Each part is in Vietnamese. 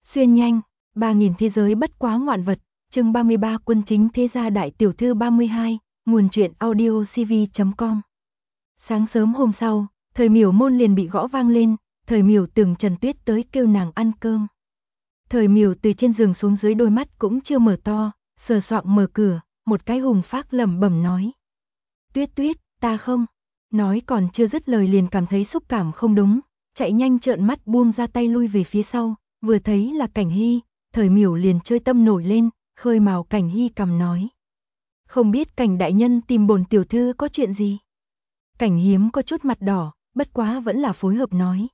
Xuyên nhanh, 3000 thế giới bất quá ngoạn vật, chương 33 quân chính thế gia đại tiểu thư 32, nguồn truyện audio cv.com. Sáng sớm hôm sau, Thời Miểu môn liền bị gõ vang lên, Thời Miểu tưởng Trần Tuyết tới kêu nàng ăn cơm. Thời Miểu từ trên giường xuống dưới đôi mắt cũng chưa mở to, sờ soạng mở cửa, một cái hùng phác lẩm bẩm nói. Tuyết Tuyết, ta không. Nói còn chưa dứt lời liền cảm thấy xúc cảm không đúng, chạy nhanh trợn mắt buông ra tay lui về phía sau, vừa thấy là Cảnh Hy, Thời Miểu liền chơi tâm nổi lên, khơi mào Cảnh Hy cầm nói. Không biết Cảnh đại nhân tìm bổn tiểu thư có chuyện gì? Cảnh Hiếm có chút mặt đỏ, bất quá vẫn là phối hợp nói.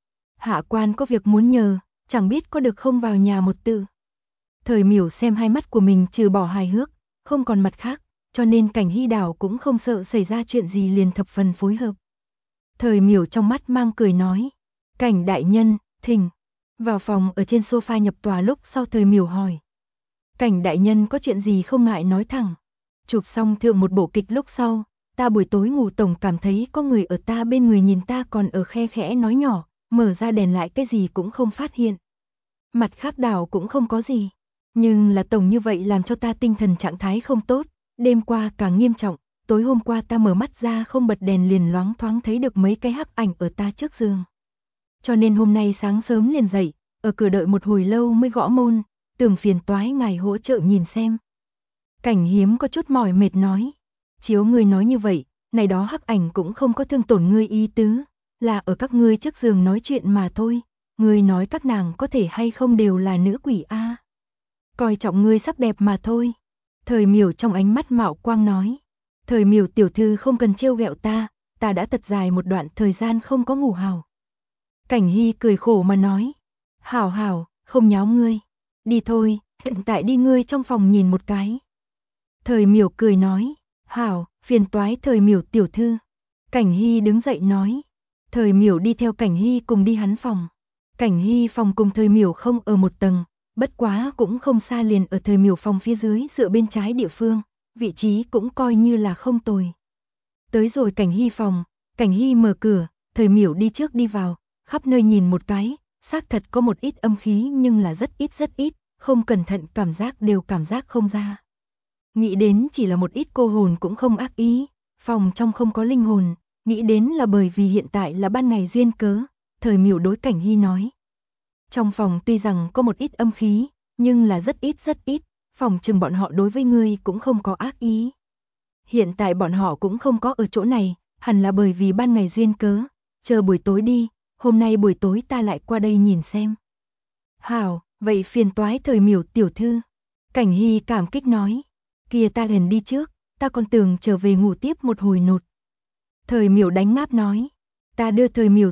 Hạ quan có việc muốn nhờ, chẳng biết có được không vào nhà một từ. Thời Miểu xem hai mắt của mình trừ bỏ hài hước, không còn mặt khác, cho nên Cảnh Hy đảo cũng không sợ xảy ra chuyện gì liền thập phần phối hợp. Thời Miểu trong mắt mang cười nói. Cảnh đại nhân, thỉnh. Vào phòng ở trên sofa nhập tòa lúc sau Thời Miểu hỏi. Cảnh đại nhân có chuyện gì không ngại nói thẳng. Chụp xong thượng một bộ kịch lúc sau, ta buổi tối ngủ tổng cảm thấy có người ở ta bên người nhìn ta còn ở khe khẽ nói nhỏ, mở ra đèn lại cái gì cũng không phát hiện. Mặt khác đảo cũng không có gì, nhưng là tổng như vậy làm cho ta tinh thần trạng thái không tốt, đêm qua càng nghiêm trọng, tối hôm qua ta mở mắt ra không bật đèn liền loáng thoáng thấy được mấy cái hắc ảnh ở ta trước giường. Cho nên hôm nay sáng sớm liền dậy, ở cửa đợi một hồi lâu mới gõ môn, tưởng phiền toái ngài hỗ trợ nhìn xem. Cảnh Hiếm có chút mỏi mệt nói, chiếu ngươi nói như vậy, này đó hắc ảnh cũng không có thương tổn ngươi ý tứ, là ở các ngươi trước giường nói chuyện mà thôi, ngươi nói các nàng có thể hay không đều là nữ quỷ a? Coi trọng ngươi sắc đẹp mà thôi. Thời Miểu trong ánh mắt mạo quang nói, Thời Miểu tiểu thư không cần trêu ghẹo ta đã thật dài một đoạn thời gian không có ngủ hào. Cảnh Hy cười khổ mà nói, hảo hảo, không nháo ngươi, đi thôi, hiện tại đi ngươi trong phòng nhìn một cái. Thời Miểu cười nói, hảo, phiền toái Thời Miểu tiểu thư. Cảnh Hy đứng dậy nói, Thời Miểu đi theo Cảnh Hy cùng đi hắn phòng. Cảnh Hy phòng cùng Thời Miểu không ở một tầng, bất quá cũng không xa liền ở Thời Miểu phòng phía dưới dựa bên trái địa phương, vị trí cũng coi như là không tồi. Tới rồi Cảnh Hy phòng, Cảnh Hy mở cửa, Thời Miểu đi trước đi vào, khắp nơi nhìn một cái, xác thật có một ít âm khí nhưng là rất ít, không cẩn thận cảm giác không ra. Nghĩ đến chỉ là một ít cô hồn cũng không ác ý, phòng trong không có linh hồn, nghĩ đến là bởi vì hiện tại là ban ngày duyên cớ, Thời Miểu đối Cảnh Hy nói. Trong phòng tuy rằng có một ít âm khí, nhưng là rất ít, phòng chừng bọn họ đối với ngươi cũng không có ác ý. Hiện tại bọn họ cũng không có ở chỗ này, hẳn là bởi vì ban ngày duyên cớ, chờ buổi tối đi, hôm nay buổi tối ta lại qua đây nhìn xem. Hảo, vậy phiền toái Thời Miểu tiểu thư. Cảnh Hy cảm kích nói, kia ta liền đi trước, ta còn tưởng trở về ngủ tiếp một hồi nột. Thời Miểu đánh ngáp nói, ta đưa Thời Miểu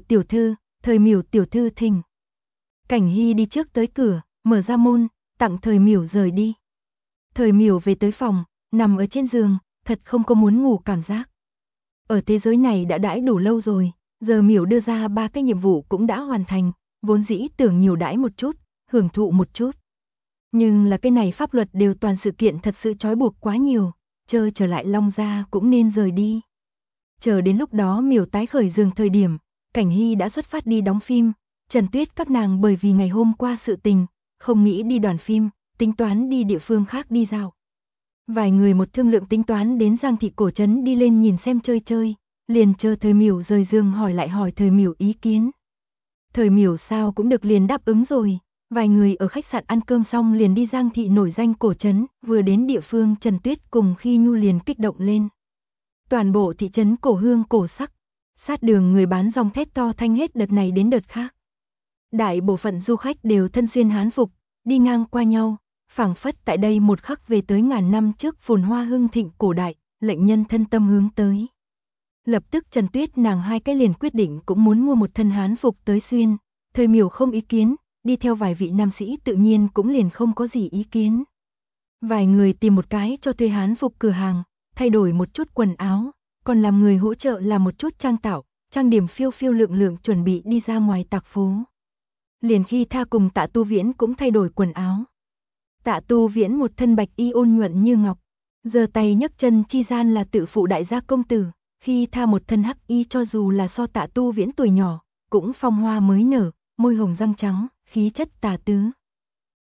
tiểu thư thỉnh. Cảnh Hy đi trước tới cửa, mở ra môn, tặng Thời Miểu rời đi. Thời Miểu về tới phòng, nằm ở trên giường, thật không có muốn ngủ cảm giác. Ở thế giới này đã đãi đủ lâu rồi, giờ Miểu đưa ra 3 cái nhiệm vụ cũng đã hoàn thành, vốn dĩ tưởng nhiều đãi một chút, hưởng thụ một chút. Nhưng là cái này pháp luật đều toàn sự kiện thật sự trói buộc quá nhiều, chờ trở lại Long Gia cũng nên rời đi. Chờ đến lúc đó Miểu tái khởi giường thời điểm, Cảnh Hy đã xuất phát đi đóng phim, Trần Tuyết các nàng bởi vì ngày hôm qua sự tình, không nghĩ đi đoàn phim, tính toán đi địa phương khác đi dạo. Vài người một thương lượng tính toán đến Giang thị cổ trấn đi lên nhìn xem chơi, liền chờ Thời Miểu rời giường hỏi Thời Miểu ý kiến. Thời Miểu sao cũng được liền đáp ứng rồi, vài người ở khách sạn ăn cơm xong liền đi Giang thị nổi danh cổ trấn, vừa đến địa phương Trần Tuyết cùng Khi Nhu liền kích động lên. Toàn bộ thị trấn cổ hương cổ sắc, sát đường người bán rong thét to thanh hết đợt này đến đợt khác. Đại bộ phận du khách đều thân xuyên hán phục, đi ngang qua nhau, phảng phất tại đây một khắc về tới ngàn năm trước phồn hoa hưng thịnh cổ đại, lệnh nhân thân tâm hướng tới. Lập tức Trần Tuyết nàng hai cái liền quyết định cũng muốn mua một thân hán phục tới xuyên, Thời Miểu không ý kiến, đi theo vài vị nam sĩ tự nhiên cũng liền không có gì ý kiến. Vài người tìm một cái cho thuê hán phục cửa hàng, thay đổi một chút quần áo, còn làm người hỗ trợ làm một chút trang tạo, trang điểm phiêu phiêu lượng chuẩn bị đi ra ngoài tạc phố. Liền khi Tha cùng Tạ Tu Viễn cũng thay đổi quần áo. Tạ Tu Viễn một thân bạch y ôn nhuận như ngọc, giơ tay nhấc chân chi gian là tự phụ đại gia công tử, khi Tha một thân hắc y cho dù là so Tạ Tu Viễn tuổi nhỏ, cũng phong hoa mới nở, môi hồng răng trắng, khí chất tà tứ.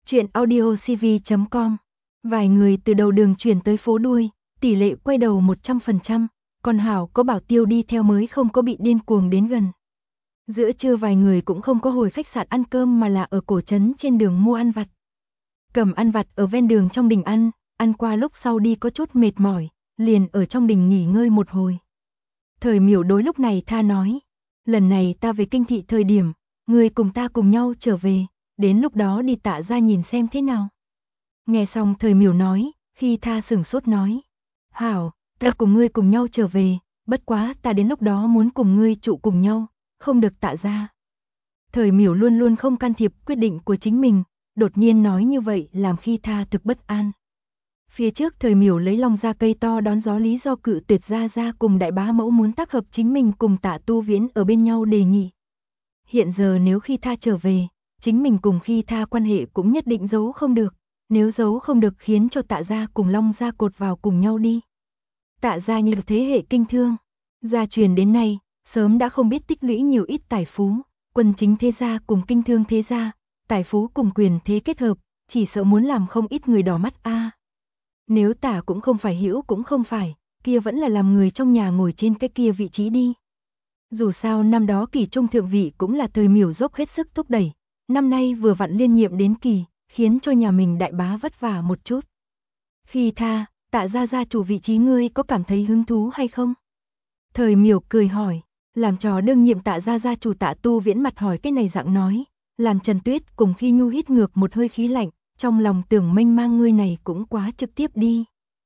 Chuyện audio CV.com. Vài người từ đầu đường chuyển tới phố đuôi, tỷ lệ quay đầu 100%, còn Hảo có bảo tiêu đi theo mới không có bị điên cuồng đến gần. Giữa trưa vài người cũng không có hồi khách sạn ăn cơm mà là ở cổ trấn trên đường mua ăn vặt. Cầm ăn vặt ở ven đường trong đình ăn qua lúc sau đi có chút mệt mỏi, liền ở trong đình nghỉ ngơi một hồi. Thời Miểu đối lúc này tha nói, lần này ta về kinh thị thời điểm, người cùng ta cùng nhau trở về, đến lúc đó đi Tạ ra nhìn xem thế nào. Nghe xong Thời Miểu nói, khi tha sửng sốt nói, Hảo, ta cùng ngươi cùng nhau trở về, bất quá ta đến lúc đó muốn cùng ngươi trụ cùng nhau, không được Tạ ra. Thời Miểu luôn luôn không can thiệp quyết định của chính mình, đột nhiên nói như vậy làm khi tha thực bất an. Phía trước Thời Miểu lấy Long Gia cây to đón gió lý do cự tuyệt ra cùng đại bá mẫu muốn tác hợp chính mình cùng Tạ Tu Viễn ở bên nhau đề nghị. Hiện giờ nếu khi tha trở về, chính mình cùng khi tha quan hệ cũng nhất định giấu không được, nếu giấu không được khiến cho Tạ gia cùng Long Gia cột vào cùng nhau đi. Tạ gia như thế hệ kinh thương, gia truyền đến nay, sớm đã không biết tích lũy nhiều ít tài phú, quân chính thế gia cùng kinh thương thế gia, tài phú cùng quyền thế kết hợp, chỉ sợ muốn làm không ít người đỏ mắt a. Nếu Tả cũng không phải Hữu cũng không phải, kia vẫn là làm người trong nhà ngồi trên cái kia vị trí đi. Dù sao năm đó Kỳ trung thượng vị cũng là Thời Miểu dốc hết sức thúc đẩy, năm nay vừa vặn liên nhiệm đến Kỳ, khiến cho nhà mình đại bá vất vả một chút. Khi tha, Tạ gia chủ vị trí ngươi có cảm thấy hứng thú hay không? Thời Miểu cười hỏi, làm trò đương nhiệm Tạ gia chủ Tạ Tu Viễn mặt hỏi cái này dạng nói, làm Trần Tuyết cùng Khi Nhu hít ngược một hơi khí lạnh, trong lòng tưởng mênh mang ngươi này cũng quá trực tiếp đi.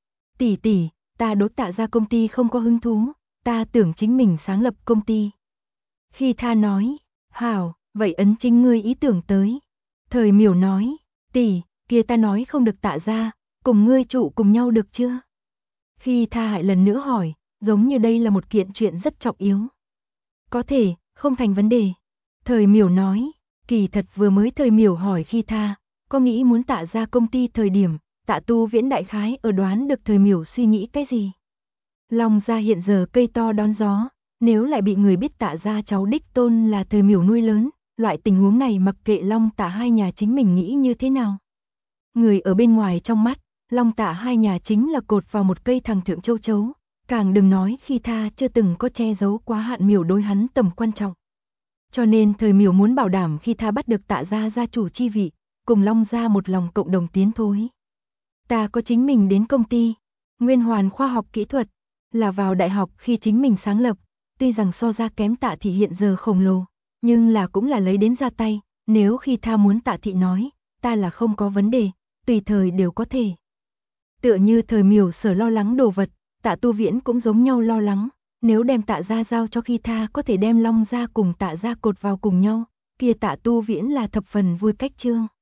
Tỷ, ta đối Tạ gia công ty không có hứng thú, ta tưởng chính mình sáng lập công ty. Khi tha nói, Hảo, vậy ấn chính ngươi ý tưởng tới. Thời Miểu nói, tỷ, kia ta nói không được Tạ gia, cùng ngươi trụ cùng nhau được chưa? Khi tha hại lần nữa hỏi, giống như đây là một kiện chuyện rất trọng yếu. Có thể, không thành vấn đề. Thời Miểu nói, kỳ thật vừa mới Thời Miểu hỏi khi tha, có nghĩ muốn Tạ gia công ty thời điểm, Tạ Tu Viễn đại khái ở đoán được Thời Miểu suy nghĩ cái gì. Long gia hiện giờ cây to đón gió, nếu lại bị người biết Tạ gia cháu đích tôn là Thời Miểu nuôi lớn, loại tình huống này mặc kệ Long Tạ hai nhà chính mình nghĩ như thế nào. Người ở bên ngoài trong mắt, Long Tạ hai nhà chính là cột vào một cây thằng thượng châu chấu, càng đừng nói khi tha chưa từng có che giấu quá Hạn Miểu đối hắn tầm quan trọng. Cho nên Thời Miểu muốn bảo đảm khi tha bắt được Tạ gia gia chủ chi vị, cùng Long gia một lòng cộng đồng tiến thối. Ta có chính mình đến công ty, Nguyên Hoàn khoa học kỹ thuật, là vào đại học khi chính mình sáng lập, tuy rằng so ra kém Tạ thị hiện giờ khổng lồ, nhưng là cũng là lấy đến ra tay, nếu khi tha muốn Tạ thị nói, ta là không có vấn đề, tùy thời đều có thể. Tựa như Thời Miểu sở lo lắng đồ vật, Tạ Tu Viễn cũng giống nhau lo lắng, nếu đem Tạ gia giao cho khi tha có thể đem Long gia cùng Tạ gia cột vào cùng nhau, kia Tạ Tu Viễn là thập phần vui cách chương.